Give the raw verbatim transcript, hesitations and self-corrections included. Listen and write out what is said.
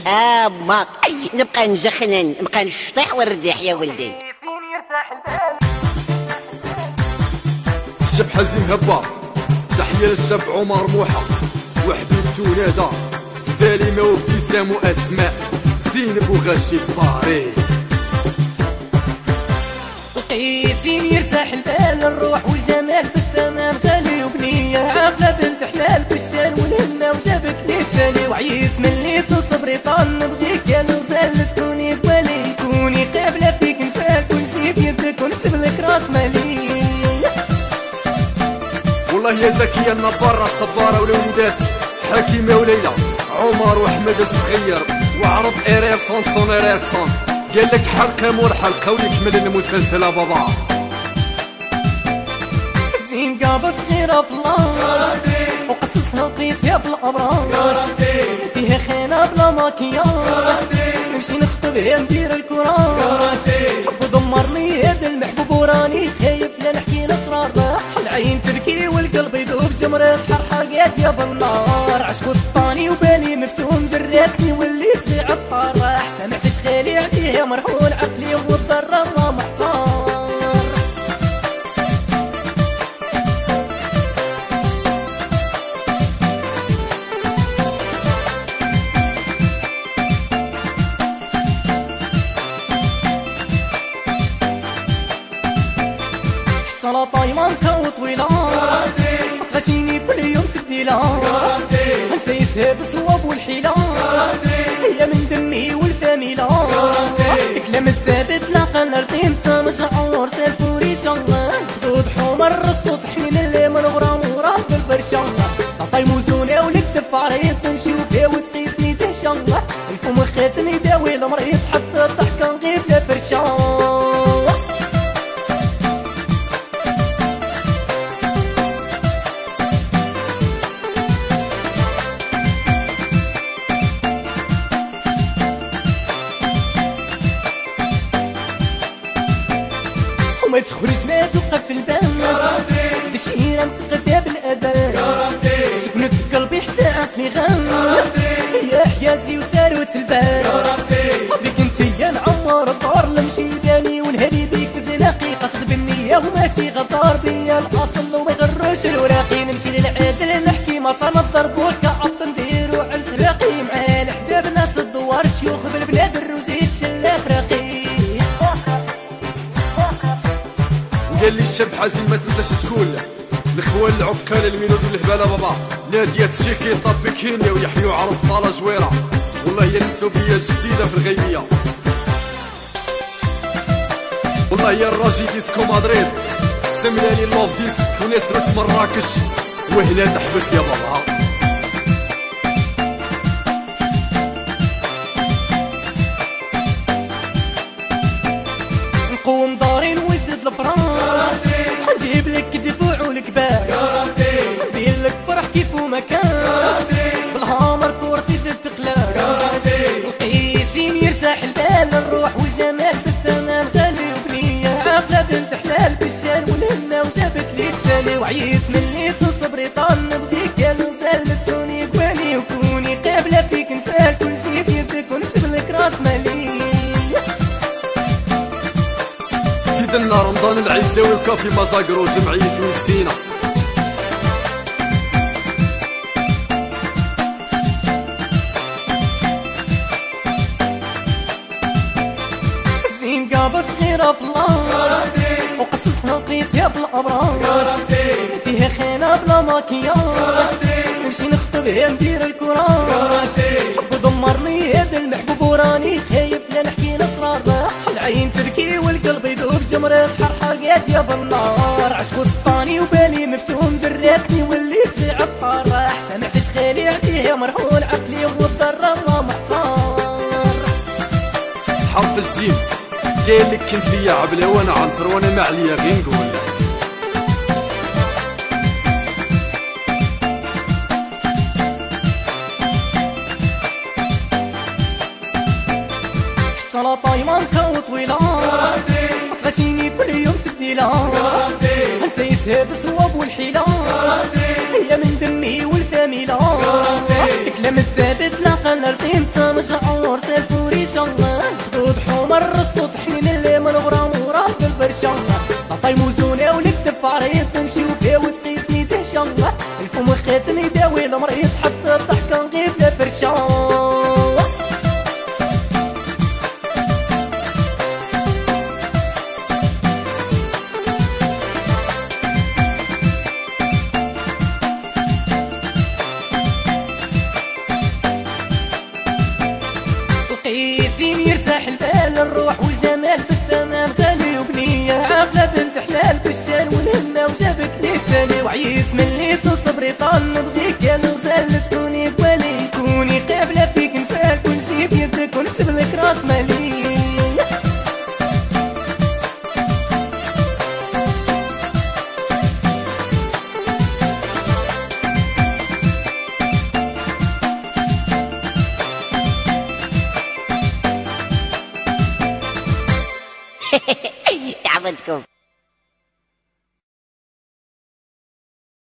اه ما نبقى نجخنن نبقى نشطح والرديح يا ولدي. الشاب حزين هبار، تحية للشاب عمر موحى وحبيبته نادا سالمة وابتسام واسماء زينب وغاشي الطاري. لقيت فين يرتاح البال الروح والجمال بالثمن غالي وبنية عاقلة بنت حلال بالشان والهمة وجابت لي التالي وعييت مليت وصبري طال نبغيك يا الغزال تكوني بوالي كوني قابلة فيك نسال كل شي بيدك ونكتب لك راس مالي. والله يا زكية النبارة الصبارة والوليدات حكيمة وليلى عمر وأحمد الصغير وعرض إيرير سونسون إيرير سون قال لك حلقة مور حلقة ويكمل المسلسل بابا. زين قابت صغيرة في الله وقصتها لقيتها بالأبرار فيها خانة بلا ماكياج نمشي نخطبها ندير الكراج حب دمرني هذا المحبوب وراني خايف لا نحكي الأسرار العين تبكي والقلب يذوب جمرة حرحقات يا بالنار عشق وسطاني وبالي مفتون جراتني وليت لي عطار راح سامح شغالي عليها مرحول عقلي والضرر ما محتار. سلطة يمانكا وطويلة تغشيني كل يوم تبديلة نسيسها بالصواب والحيلة هي من دمي والفاميلة كلام الثابت لاقى نرسين تمشعور سالفوري شغال خدود حمر الصوت حنين اللي من غرام وراه بالبرشا عطاي موزونة ولكتب عريض نشوفها وتقيسني دهشة الفم خاتم يداوي المريض حتى الضحكة نغيب لا فرشا. ما تخرج ما توقف في الباب بشيرة متغدى بالأداب سكنت قلبي حتى عقلي غاب يا حياتي وثروة الباب حبيك انتيا نعمر الدار لمشي داني ونهدي بيك زناقي قصد بالنية وماشي غدار بيا الأصل وما يغروش الوراقي نمشي للعادل نحكي ما صار الضرب والكعب نديرو عرس راقي مع الحباب ناس الدوار الشيوخ بالبلاد الروزيت شلا فراقي. قال لي الشاب حزين ما تنساش تقول الاخوان العكال الميلود والهباله بابا ناديه تشيكي طابي كينيا ويحيوا عرب طاله جويره والله هي السوبيه الجديده في الغيبيه والله هي الراجي ديسكو مدريد السملاني لوف ديسك ونسرة مراكش وهنا تحبس يا بابا. نقوم داري نوجد الفراش نجيب لك دفوع والكباش ندير لك فرح كيف وما كانش بالهامر كورتي جد تقلاش لقيت فين يرتاح البال الروح والجمال بالثمن غالي وبنية عاقلة بنت حلال بالشان والهمة وجابت لي التالي وعييت مليت وصبري طال نبغيك يا الغزال تكوني قوالي وكوني قابلة فيك نسال كل شي بيدك ونكتب لك راس مالي. سيدنا رمضان العيساوي وكافي مزاقر وجمعية ويسينا زين قابت صغيرة في الله وقصتها لقيتها بالأبرار فيها خانة بلا ماكياج نمشي نخطبها ندير الكراج حب دمرني هذا المحبوب وراني خايف لا نحكي الأسرار العين تبكي والقلب يذوب جمرة حرحقات يا بالنار عشق وسطاني وبالي مفتون جراتني وليت لي عطار راح سامح شغالي عليها مرحول عقلي والضرر ما محتار. حرف الجيم قال لك كنت يا عبله وانا عنتر وانا ما عليا غير نقول سلطة يمانكا وطويلة تغشيني كل يوم تبديلة نسيسها بالصواب والحيلة هي من دمي والفاميلة كلام الثابت لاقى خلر سيمتا مشعور سالفوري شنغ خدود حمر الصوت حنين اللي من غرام وراه بالبرشا عطاي موزونة ونكتب عريض نشوف فيها وتقيسني دهشة الفم خاتم يداوي المريض حتى الضحكة نغيب لا فرشة فين يرتاح البال الروح والجمال بالثمن غالي وبنية عاقلة بنت حلال بالشان والهنا وجابت لي التالي وعيت ملي تصبري طال نبغيك يا الغزال تكوني قوالي كوني قابلة فيك نسال كل شي بيدك ونكتب لك راس مالي عبدكم